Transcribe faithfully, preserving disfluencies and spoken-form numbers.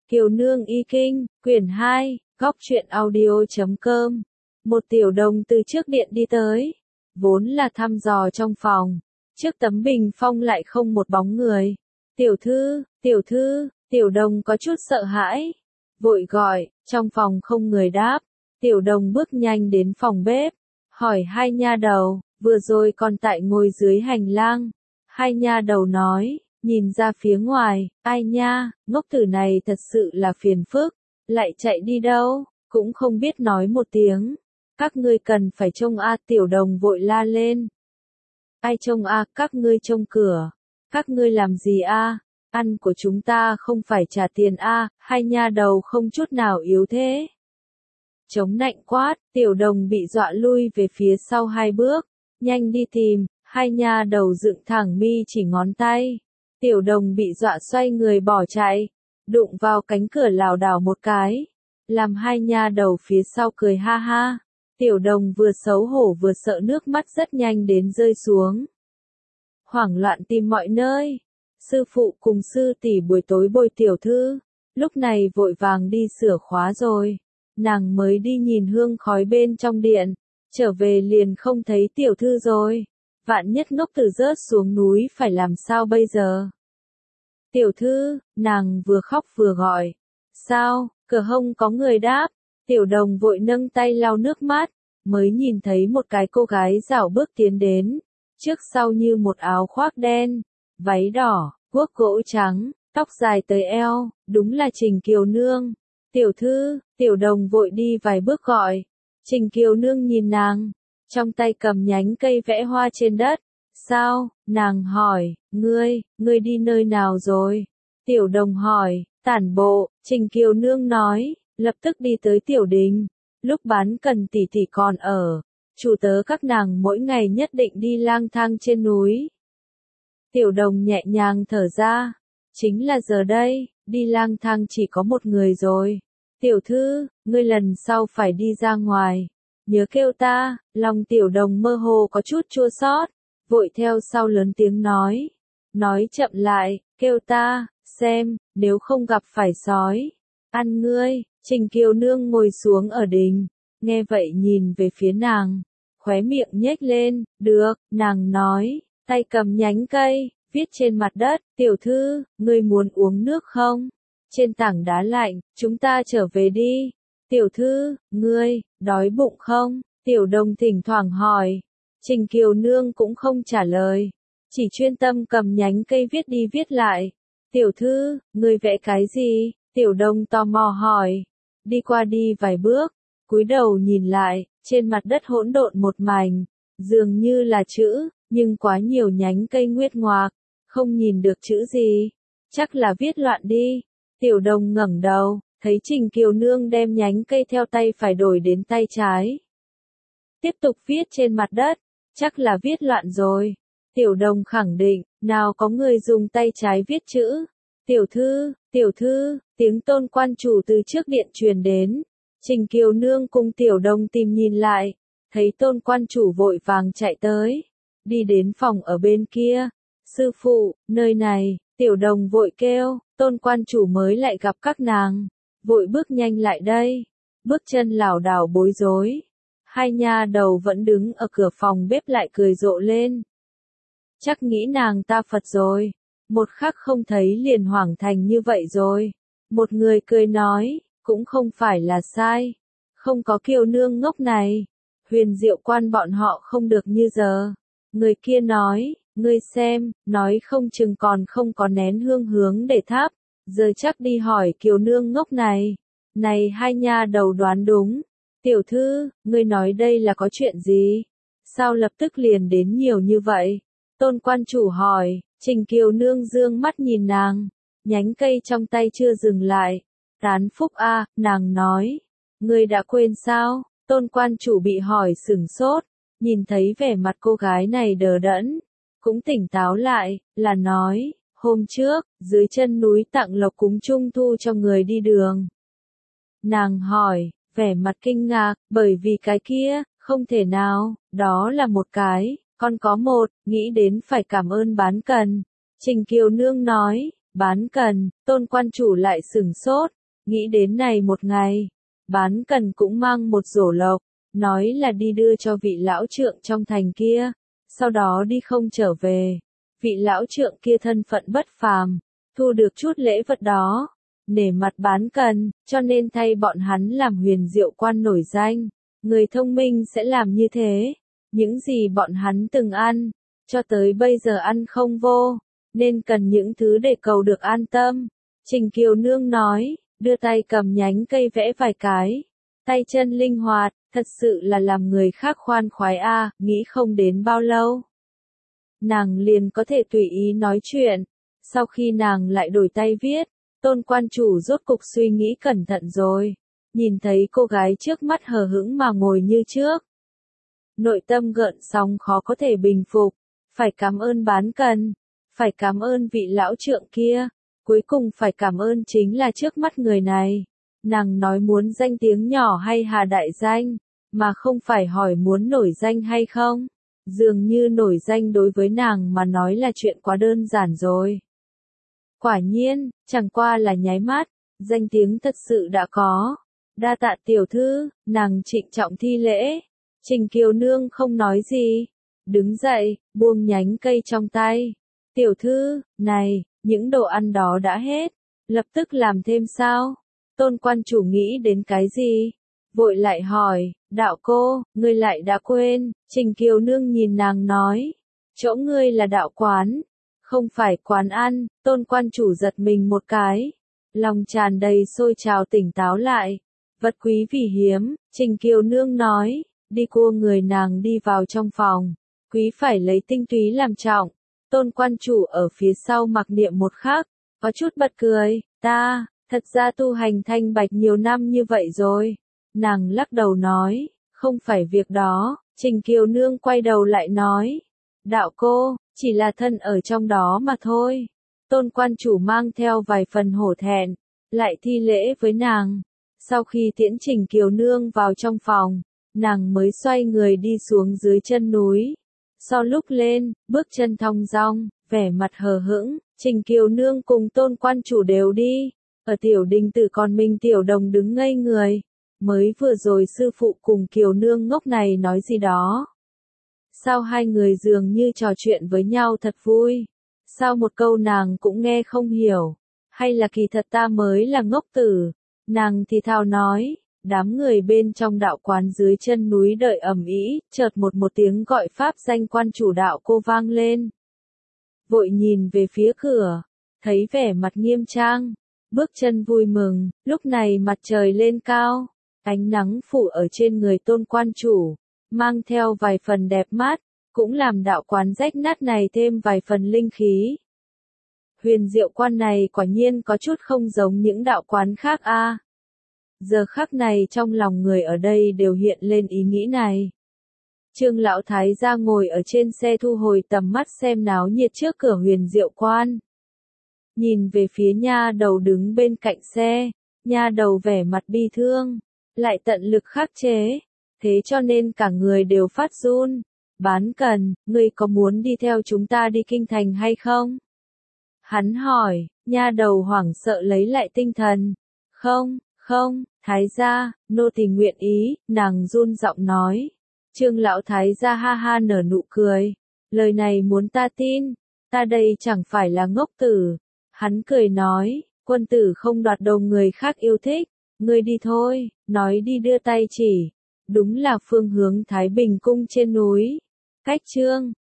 Kiều Nương Y Kinh, quyển hai, góc truyện audio chấm com. Một tiểu đồng từ trước điện đi tới, vốn là thăm dò trong phòng, trước tấm bình phong lại không một bóng người. Tiểu thư, tiểu thư, tiểu đồng có chút sợ hãi, vội gọi, trong phòng không người đáp. Tiểu đồng bước nhanh đến phòng bếp, hỏi hai nha đầu, vừa rồi còn tại ngồi dưới hành lang. Hai nha đầu nói, nhìn ra phía ngoài, ai nha, ngốc tử này thật sự là phiền phức, lại chạy đi đâu, cũng không biết nói một tiếng. Các ngươi cần phải trông a, tiểu đồng vội la lên. Ai trông a, các ngươi trông cửa. Các ngươi làm gì a? Ăn của chúng ta không phải trả tiền a? Hai nha đầu không chút nào yếu thế. Chống nạnh quát, tiểu đồng bị dọa lui về phía sau hai bước, nhanh đi tìm. Hai nha đầu dựng thẳng mi chỉ ngón tay. Tiểu đồng bị dọa xoay người bỏ chạy, đụng vào cánh cửa lảo đảo một cái, làm hai nha đầu phía sau cười ha ha. Tiểu đồng vừa xấu hổ vừa sợ nước mắt rất nhanh đến rơi xuống. Hoảng loạn tìm mọi nơi. Sư phụ cùng sư tỷ buổi tối bồi tiểu thư, lúc này vội vàng đi sửa khóa rồi. Nàng mới đi nhìn hương khói bên trong điện, trở về liền không thấy tiểu thư rồi. Vạn nhất ngốc tử rớt xuống núi phải làm sao bây giờ? Tiểu thư, nàng vừa khóc vừa gọi. Sao, cửa hông có người đáp. Tiểu đồng vội nâng tay lau nước mắt, mới nhìn thấy một cái cô gái rảo bước tiến đến. Trước sau như một áo khoác đen, váy đỏ, guốc gỗ trắng, tóc dài tới eo, đúng là Trình Kiều Nương. Tiểu thư, tiểu đồng vội đi vài bước gọi. Trình Kiều Nương nhìn nàng, trong tay cầm nhánh cây vẽ hoa trên đất. Sao, nàng hỏi, ngươi, ngươi đi nơi nào rồi? Tiểu đồng hỏi, tản bộ. Trình Kiều Nương nói, lập tức đi tới tiểu đình. Lúc bán cần tỷ tỷ còn ở, chủ tớ các nàng mỗi ngày nhất định đi lang thang trên núi. Tiểu đồng nhẹ nhàng thở ra, chính là giờ đây, đi lang thang chỉ có một người rồi. Tiểu thư, ngươi lần sau phải đi ra ngoài, nhớ kêu ta. Lòng tiểu đồng mơ hồ có chút chua xót, vội theo sau lớn tiếng nói. Nói chậm lại, kêu ta, xem, nếu không gặp phải sói, ăn ngươi. Trình Kiều Nương ngồi xuống ở đình, nghe vậy nhìn về phía nàng, khóe miệng nhếch lên, được, nàng nói, tay cầm nhánh cây, viết trên mặt đất, tiểu thư, ngươi muốn uống nước không? Trên tảng đá lạnh, chúng ta trở về đi. Tiểu thư, ngươi, đói bụng không? Tiểu đồng thỉnh thoảng hỏi. Trình Kiều Nương cũng không trả lời, chỉ chuyên tâm cầm nhánh cây viết đi viết lại. Tiểu thư, ngươi vẽ cái gì? Tiểu đồng tò mò hỏi. Đi qua đi vài bước, cúi đầu nhìn lại, trên mặt đất hỗn độn một mảnh, dường như là chữ, nhưng quá nhiều nhánh cây nguyết ngoạc, không nhìn được chữ gì. Chắc là viết loạn đi. Tiểu đồng ngẩng đầu, thấy Trình Kiều Nương đem nhánh cây theo tay phải đổi đến tay trái. Tiếp tục viết trên mặt đất, chắc là viết loạn rồi. Tiểu đồng khẳng định, nào có người dùng tay trái viết chữ. Tiểu thư, tiểu thư, tiếng Tôn quan chủ từ trước điện truyền đến. Trình Kiều Nương cùng tiểu đồng tìm nhìn lại, thấy Tôn quan chủ vội vàng chạy tới, đi đến phòng ở bên kia. Sư phụ, nơi này. Tiểu đồng vội kêu. Tôn quan chủ mới lại gặp các nàng, vội bước nhanh lại đây, bước chân lảo đảo bối rối. Hai nha đầu vẫn đứng ở cửa phòng bếp lại cười rộ lên. Chắc nghĩ nàng ta Phật rồi, một khắc không thấy liền hoảng thành như vậy rồi. Một người cười nói, cũng không phải là sai, không có Kiều Nương ngốc này, huyền diệu quan bọn họ không được như giờ. Người kia nói, ngươi xem, nói không chừng còn không có nén hương hướng để thắp, giờ chắc đi hỏi Kiều Nương ngốc này. Này hai nha đầu đoán đúng. Tiểu thư, ngươi nói đây là có chuyện gì? Sao lập tức liền đến nhiều như vậy? Tôn quan chủ hỏi. Trình Kiều Nương dương mắt nhìn nàng, nhánh cây trong tay chưa dừng lại. Tán phúc a, nàng nói. Ngươi đã quên sao? Tôn quan chủ bị hỏi sửng sốt, nhìn thấy vẻ mặt cô gái này đờ đẫn, cũng tỉnh táo lại, là nói, hôm trước, dưới chân núi tặng lộc cúng trung thu cho người đi đường. Nàng hỏi, vẻ mặt kinh ngạc, bởi vì cái kia, không thể nào, đó là một cái, còn có một, nghĩ đến phải cảm ơn bán cần. Trình Kiều Nương nói, bán cần. Tôn quan chủ lại sửng sốt, Nghĩ đến này một ngày, Bán Cần cũng mang một rổ lộc, nói là đi đưa cho vị lão trượng trong thành kia, sau đó đi không trở về. Vị lão trượng kia thân phận bất phàm, thu được chút lễ vật đó, nể mặt Bán Cần, cho nên thay bọn hắn làm huyền diệu quan nổi danh. Người thông minh sẽ làm như thế, những gì bọn hắn từng ăn, cho tới bây giờ ăn không vô, nên cần những thứ để cầu được an tâm. Trình Kiều Nương nói, đưa tay cầm nhánh cây vẽ vài cái, tay chân linh hoạt, thật sự là làm người khác khoan khoái a, nghĩ không đến bao lâu. Nàng liền có thể tùy ý nói chuyện, sau khi nàng lại đổi tay viết, Tôn quan chủ rốt cục suy nghĩ cẩn thận rồi, nhìn thấy cô gái trước mắt hờ hững mà ngồi như trước. Nội tâm gợn sóng khó có thể bình phục, phải cảm ơn Bán Cần, phải cảm ơn vị lão trượng kia, cuối cùng phải cảm ơn chính là trước mắt người này. Nàng nói muốn danh tiếng nhỏ hay hà đại danh, mà không phải hỏi muốn nổi danh hay không. Dường như nổi danh đối với nàng mà nói là chuyện quá đơn giản rồi. Quả nhiên, chẳng qua là nháy mắt, danh tiếng thật sự đã có. Đa tạ tiểu thư, nàng trịnh trọng thi lễ. Trình Kiều Nương không nói gì, đứng dậy, buông nhánh cây trong tay. Tiểu thư, này, những đồ ăn đó đã hết, lập tức làm thêm sao? Tôn quan chủ nghĩ đến cái gì? Vội lại hỏi, đạo cô, ngươi lại đã quên. Trình Kiều Nương nhìn nàng nói, chỗ ngươi là đạo quán, không phải quán ăn. Tôn quan chủ giật mình một cái, lòng tràn đầy sôi trào tỉnh táo lại. Vật quý vì hiếm, Trình Kiều Nương nói, đi cua người nàng đi vào trong phòng, quý phải lấy tinh túy làm trọng. Tôn quan chủ ở phía sau mặc niệm một khắc, có chút bật cười, ta, thật ra tu hành thanh bạch nhiều năm như vậy rồi. Nàng lắc đầu nói, không phải việc đó. Trình Kiều Nương quay đầu lại nói, đạo cô, chỉ là thân ở trong đó mà thôi. Tôn quan chủ mang theo vài phần hổ thẹn, lại thi lễ với nàng. Sau khi tiễn Trình Kiều Nương vào trong phòng, nàng mới xoay người đi xuống dưới chân núi. Sau lúc lên, bước chân thong dong, vẻ mặt hờ hững, Trình Kiều Nương cùng Tôn quan chủ đều đi. Ở tiểu đình tử còn mình tiểu đồng đứng ngây người. Mới vừa rồi sư phụ cùng Kiều Nương ngốc này nói gì đó. Sao hai người dường như trò chuyện với nhau thật vui. Sao một câu nàng cũng nghe không hiểu. Hay là kỳ thật ta mới là ngốc tử. Nàng thì thào nói. Đám người bên trong đạo quán dưới chân núi đợi ầm ĩ, chợt một một tiếng gọi pháp danh quan chủ đạo cô vang lên. Vội nhìn về phía cửa, thấy vẻ mặt nghiêm trang, bước chân vui mừng. Lúc này mặt trời lên cao, ánh nắng phủ ở trên người Tôn quan chủ, mang theo vài phần đẹp mát, cũng làm đạo quán rách nát này thêm vài phần linh khí. Huyền diệu quan này quả nhiên có chút không giống những đạo quán khác a. À. Giờ khắc này trong lòng người ở đây đều hiện lên ý nghĩ này. Trương lão thái gia ngồi ở trên xe thu hồi tầm mắt xem náo nhiệt trước cửa huyền diệu quan. Nhìn về phía nha đầu đứng bên cạnh xe, nha đầu vẻ mặt bi thương, lại tận lực khắc chế, thế cho nên cả người đều phát run. Bán Cần, ngươi có muốn đi theo chúng ta đi kinh thành hay không? Hắn hỏi, nha đầu hoảng sợ lấy lại tinh thần. Không, không, thái gia, nô tỳ nguyện ý, nàng run giọng nói. Trương lão thái gia ha ha nở nụ cười. Lời này muốn ta tin, ta đây chẳng phải là ngốc tử. Hắn cười nói, quân tử không đoạt đồ người khác yêu thích, ngươi đi thôi, nói đi đưa tay chỉ. Đúng là phương hướng Thái Bình cung trên núi. Cách chương